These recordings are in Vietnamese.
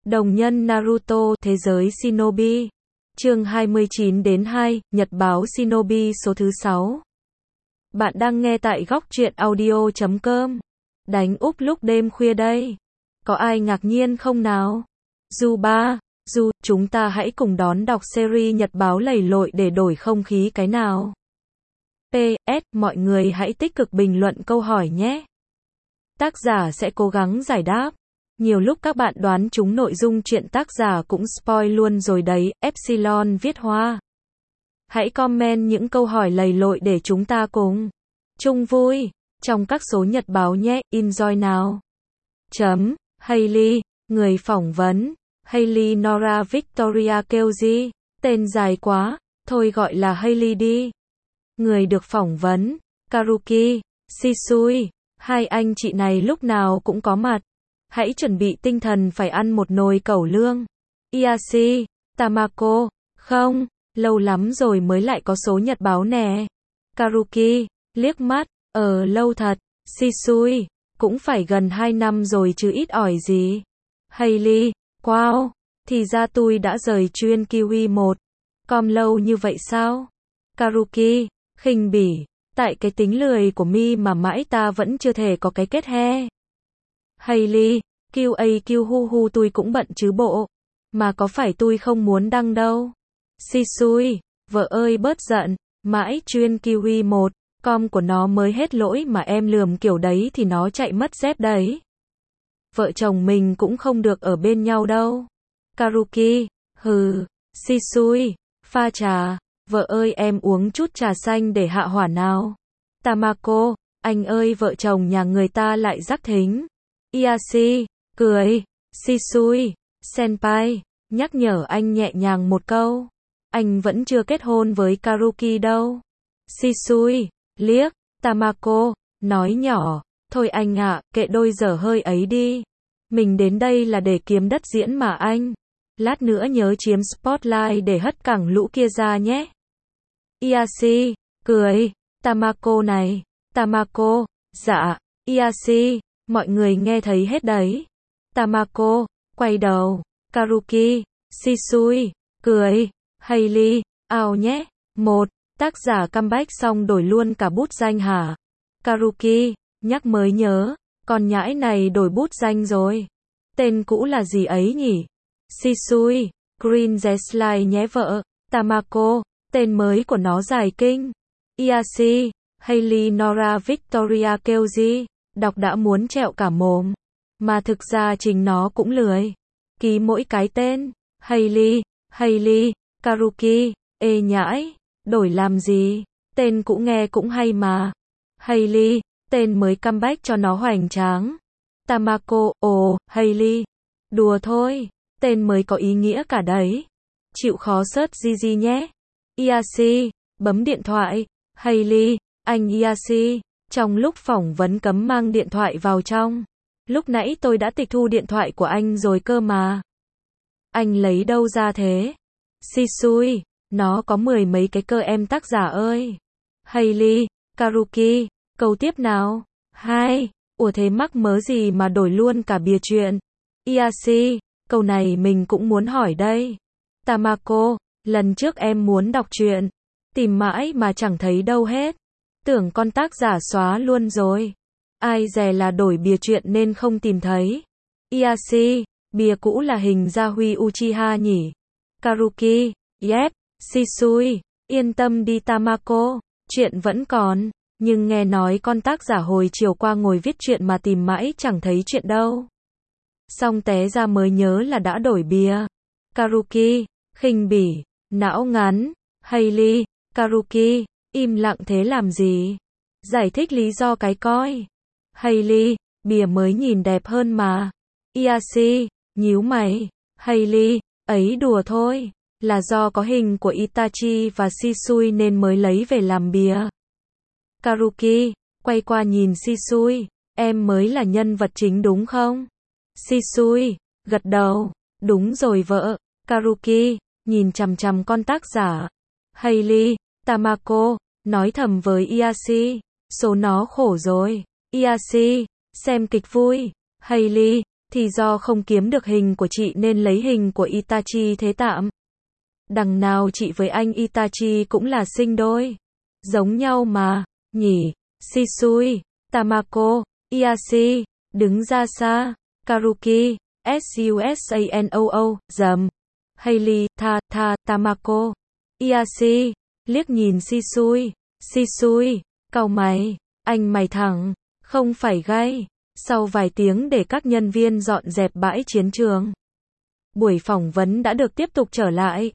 Đồng nhân Naruto, thế giới Shinobi. Chương 29-2, Nhật báo Shinobi số thứ 6. Bạn đang nghe tại góc truyện audio.com. Đánh úp lúc đêm khuya đây. Có ai ngạc nhiên không nào? Chúng ta hãy cùng đón đọc series Nhật báo lầy lội để đổi không khí cái nào. PS, mọi người hãy tích cực bình luận câu hỏi nhé. Tác giả sẽ cố gắng giải đáp. Nhiều lúc các bạn đoán trúng nội dung chuyện tác giả cũng spoil luôn rồi đấy, Epsilon viết hoa. Hãy comment những câu hỏi lầy lội để chúng ta cùng chung vui trong các số nhật báo nhé, enjoy nào. Hailey, người phỏng vấn, Hailey Nora Victoria Kyoji, tên dài quá, thôi gọi là Hailey đi. Người được phỏng vấn, Karuki, Shisui, hai anh chị này lúc nào cũng có mặt. Hãy chuẩn bị tinh thần phải ăn một nồi cẩu lương. Iashi, Tamako, không, lâu lắm rồi mới lại có số nhật báo nè. Karuki, liếc mắt, lâu thật. Shisui, cũng phải gần 2 năm rồi chứ ít ỏi gì. Hailey, wow, thì ra tôi đã rời chuyên Kiwi 1. Com lâu như vậy sao? Karuki, khinh bỉ, tại cái tính lười của mi mà mãi ta vẫn chưa thể có cái kết he. Hailey, QA hu tôi cũng bận chứ bộ. Mà có phải tôi không muốn đăng đâu. Shisui, vợ ơi bớt giận, mãi chuyên Kiwi 1, com của nó mới hết lỗi mà em lườm kiểu đấy thì nó chạy mất dép đấy. Vợ chồng mình cũng không được ở bên nhau đâu. Karuki, hừ. Shisui, pha trà, vợ ơi em uống chút trà xanh để hạ hỏa nào. Tamako, anh ơi vợ chồng nhà người ta lại rắc thính. Iashi, cười. Shisui, senpai, nhắc nhở anh nhẹ nhàng một câu. Anh vẫn chưa kết hôn với Karuki đâu. Shisui, liếc. Tamako, nói nhỏ. Thôi anh ạ, kệ đôi dở hơi ấy đi. Mình đến đây là để kiếm đất diễn mà anh. Lát nữa nhớ chiếm spotlight để hất cẳng lũ kia ra nhé. Iashi, cười. Tamako này. Tamako, dạ. Iashi, mọi người nghe thấy hết đấy. Tamako, quay đầu. Karuki, Shisui, cười. Hailey, ao nhé. Tác giả comeback xong đổi luôn cả bút danh hả? Karuki, nhắc mới nhớ, con nhãi này đổi bút danh rồi. Tên cũ là gì ấy nhỉ? Shisui, Green Zesline nhé vợ. Tamako, tên mới của nó dài kinh. Iashi, Hailey Nora Victoria Kyoji, đọc đã muốn trẹo cả mồm. Mà thực ra chính nó cũng lười ký mỗi cái tên. Hailey, Karuki, ê nhãi, đổi làm gì? Tên cũ nghe cũng hay mà. Hailey, tên mới comeback cho nó hoành tráng. Tamako, Hailey, đùa thôi, tên mới có ý nghĩa cả đấy. Chịu khó search Gigi nhé. Iashi, bấm điện thoại. Hailey, anh Iashi, trong lúc phỏng vấn cấm mang điện thoại vào trong. Lúc nãy tôi đã tịch thu điện thoại của anh rồi cơ mà. Anh lấy đâu ra thế? Shisui, nó có 10 mấy cái cơ em tác giả ơi. Hailey, Karuki, câu tiếp nào. Ủa thế mắc mớ gì mà đổi luôn cả bìa chuyện. Iashi, câu này mình cũng muốn hỏi đây. Tamako, lần trước em muốn đọc truyện, tìm mãi mà chẳng thấy đâu hết. Tưởng con tác giả xóa luôn rồi. Ai dè là đổi bìa truyện nên không tìm thấy. Iashi, bìa cũ là hình Yahui Uchiha nhỉ? Karuki, yep. Shisui, yên tâm đi Tamako, chuyện vẫn còn. Nhưng nghe nói con tác giả hồi chiều qua ngồi viết chuyện mà tìm mãi chẳng thấy chuyện đâu. Xong té ra mới nhớ là đã đổi bìa. Karuki, khinh bỉ, não ngắn. Hailey, Karuki, im lặng thế làm gì? Giải thích lý do cái coi. Hailey, bìa mới nhìn đẹp hơn mà. Iashi, nhíu mày. Hailey, ấy đùa thôi. Là do có hình của Itachi và Shisui nên mới lấy về làm bìa. Karuki, quay qua nhìn Shisui, em mới là nhân vật chính đúng không? Shisui, gật đầu, đúng rồi vợ. Karuki, nhìn chằm chằm con tác giả. Hailey, Tamako, nói thầm với Iashi, số nó khổ rồi. Iashi, xem kịch vui. Hailey, Thì do không kiếm được hình của chị nên lấy hình của Itachi thế tạm. Đằng nào chị với anh Itachi cũng là sinh đôi. Giống nhau mà, nhỉ. Shisui, Tamako, Iashi, đứng ra xa. Karuki, Susanoo, dầm. Hailey, Tamako. Iashi, liếc nhìn Shisui. Shisui, cau mày. Anh mày thẳng, không phải gay. Sau vài tiếng để các nhân viên dọn dẹp bãi chiến trường, buổi phỏng vấn đã được tiếp tục trở lại.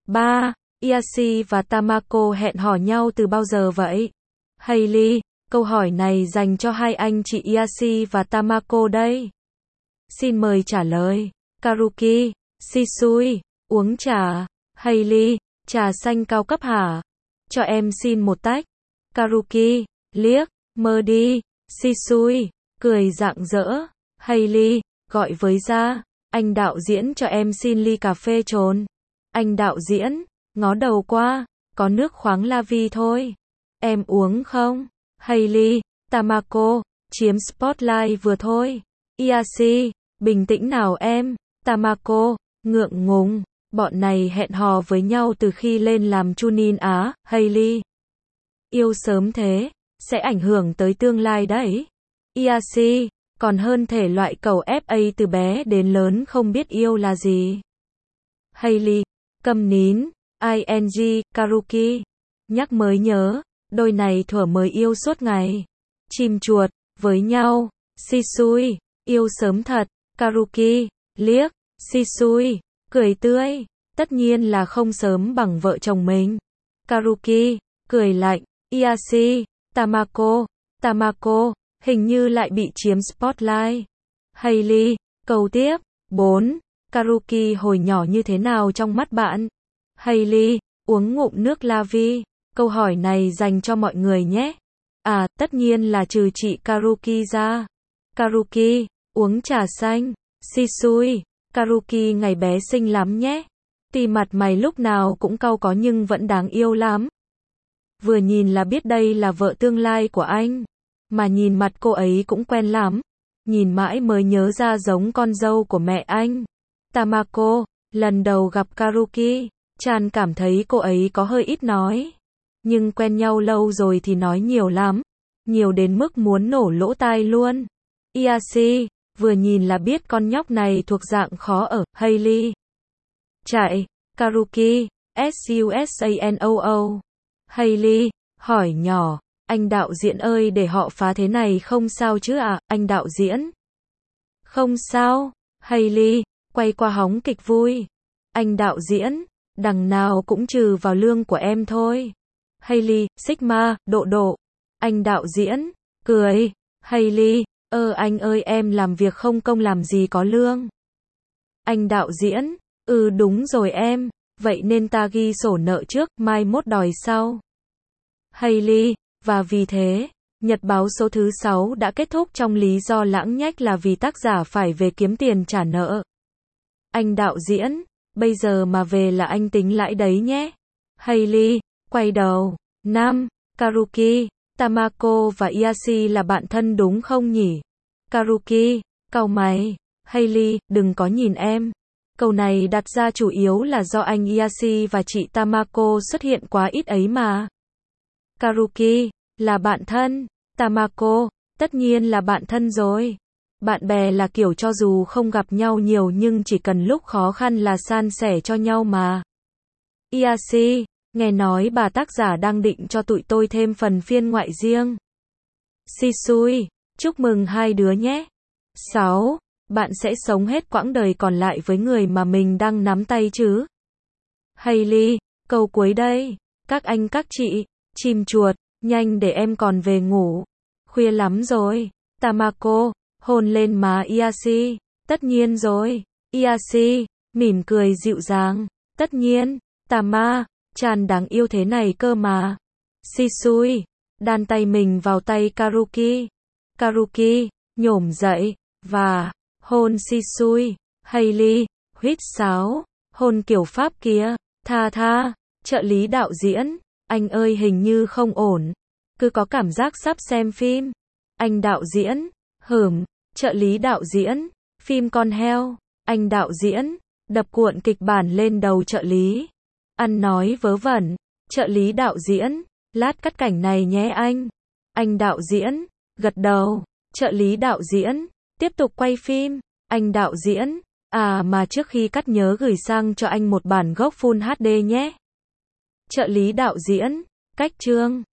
Iashi và Tamako hẹn hò nhau từ bao giờ vậy? Hailey, câu hỏi này dành cho hai anh chị Iashi và Tamako đây. Xin mời trả lời. Karuki, Shisui, uống trà. Hailey, trà xanh cao cấp hả? Cho em xin một tách. Karuki, liếc, mơ đi. Shisui, cười rạng rỡ. Hailey, gọi với ra. Anh đạo diễn cho em xin ly cà phê trồn. Anh đạo diễn, ngó đầu qua, có nước khoáng la vi thôi. Em uống không? Hailey, Tamako, chiếm spotlight vừa thôi. Iashi, bình tĩnh nào em. Tamako, ngượng ngùng, bọn này hẹn hò với nhau từ khi lên làm Chunin Á. Hailey, yêu sớm thế, sẽ ảnh hưởng tới tương lai đấy. Iashi, còn hơn thể loại cầu FA từ bé đến lớn không biết yêu là gì. Hailey, câm nín. ING, Karuki, nhắc mới nhớ, đôi này thuở mới yêu suốt ngày. Chim chuột, với nhau. Shisui, yêu sớm thật. Karuki, liếc. Shisui, cười tươi. Tất nhiên là không sớm bằng vợ chồng mình. Karuki, cười lạnh. Iashi, Tamako, hình như lại bị chiếm spotlight. Hailey, câu tiếp. 4. Karuki hồi nhỏ như thế nào trong mắt bạn? Hailey, uống ngụm nước la vi. Câu hỏi này dành cho mọi người nhé. Tất nhiên là trừ chị Karuki ra. Karuki, uống trà xanh. Shisui, Karuki ngày bé xinh lắm nhé. Tuy mặt mày lúc nào cũng cau có nhưng vẫn đáng yêu lắm. Vừa nhìn là biết đây là vợ tương lai của anh. Mà nhìn mặt cô ấy cũng quen lắm. Nhìn mãi mới nhớ ra giống con dâu của mẹ anh. Tamako, lần đầu gặp Karuki, Chan cảm thấy cô ấy có hơi ít nói. Nhưng quen nhau lâu rồi thì nói nhiều lắm. Nhiều đến mức muốn nổ lỗ tai luôn. Iashi, vừa nhìn là biết con nhóc này thuộc dạng khó ở. Hailey, chạy. Karuki, Susanoo. Hailey, hỏi nhỏ. Anh đạo diễn ơi, để họ phá thế này không sao chứ ạ, anh đạo diễn? Không sao. Hailey, quay qua hóng kịch vui. Anh đạo diễn, đằng nào cũng trừ vào lương của em thôi. Hailey, Sigma, độ. Anh đạo diễn, cười. Hailey, anh ơi em làm việc không công làm gì có lương. Anh đạo diễn, đúng rồi em, vậy nên ta ghi sổ nợ trước, mai mốt đòi sau. Hailey, và vì thế, nhật báo số thứ 6 đã kết thúc trong lý do lãng nhách là vì tác giả phải về kiếm tiền trả nợ. Anh đạo diễn, bây giờ mà về là anh tính lãi đấy nhé. Hailey, quay đầu. 5. Karuki, Tamako và Iashi là bạn thân đúng không nhỉ? Karuki, cau mày. Hailey, đừng có nhìn em. Câu này đặt ra chủ yếu là do anh Iashi và chị Tamako xuất hiện quá ít ấy mà. Karuki, là bạn thân. Tamako, tất nhiên là bạn thân rồi. Bạn bè là kiểu cho dù không gặp nhau nhiều nhưng chỉ cần lúc khó khăn là san sẻ cho nhau mà. Iashi, nghe nói bà tác giả đang định cho tụi tôi thêm phần phiên ngoại riêng. Shisui, chúc mừng hai đứa nhé. 6. Bạn sẽ sống hết quãng đời còn lại với người mà mình đang nắm tay chứ? Hailey, câu cuối đây. Các anh các chị, chim chuột, nhanh để em còn về ngủ. Khuya lắm rồi. Tamako, hôn lên má Iashi. Tất nhiên rồi. Iashi, mỉm cười dịu dàng. Tất nhiên. Chan đáng yêu thế này cơ mà. Shisui, đan tay mình vào tay Karuki. Karuki, nhổm dậy, và hôn Shisui. Hailey, huýt sáo, hôn kiểu Pháp kia. Trợ lý đạo diễn, anh ơi hình như không ổn. Cứ có cảm giác sắp xem phim. Anh đạo diễn, trợ lý đạo diễn, Phim con heo. Anh đạo diễn. Đập cuộn kịch bản lên đầu trợ lý. Ăn nói vớ vẩn. Trợ lý đạo diễn. Lát cắt cảnh này nhé anh. Anh đạo diễn. Gật đầu. Trợ lý đạo diễn. Tiếp tục quay phim. Anh đạo diễn. À mà trước khi cắt nhớ gửi sang cho anh một bản gốc Full HD nhé. Trợ lý đạo diễn. Cách chương.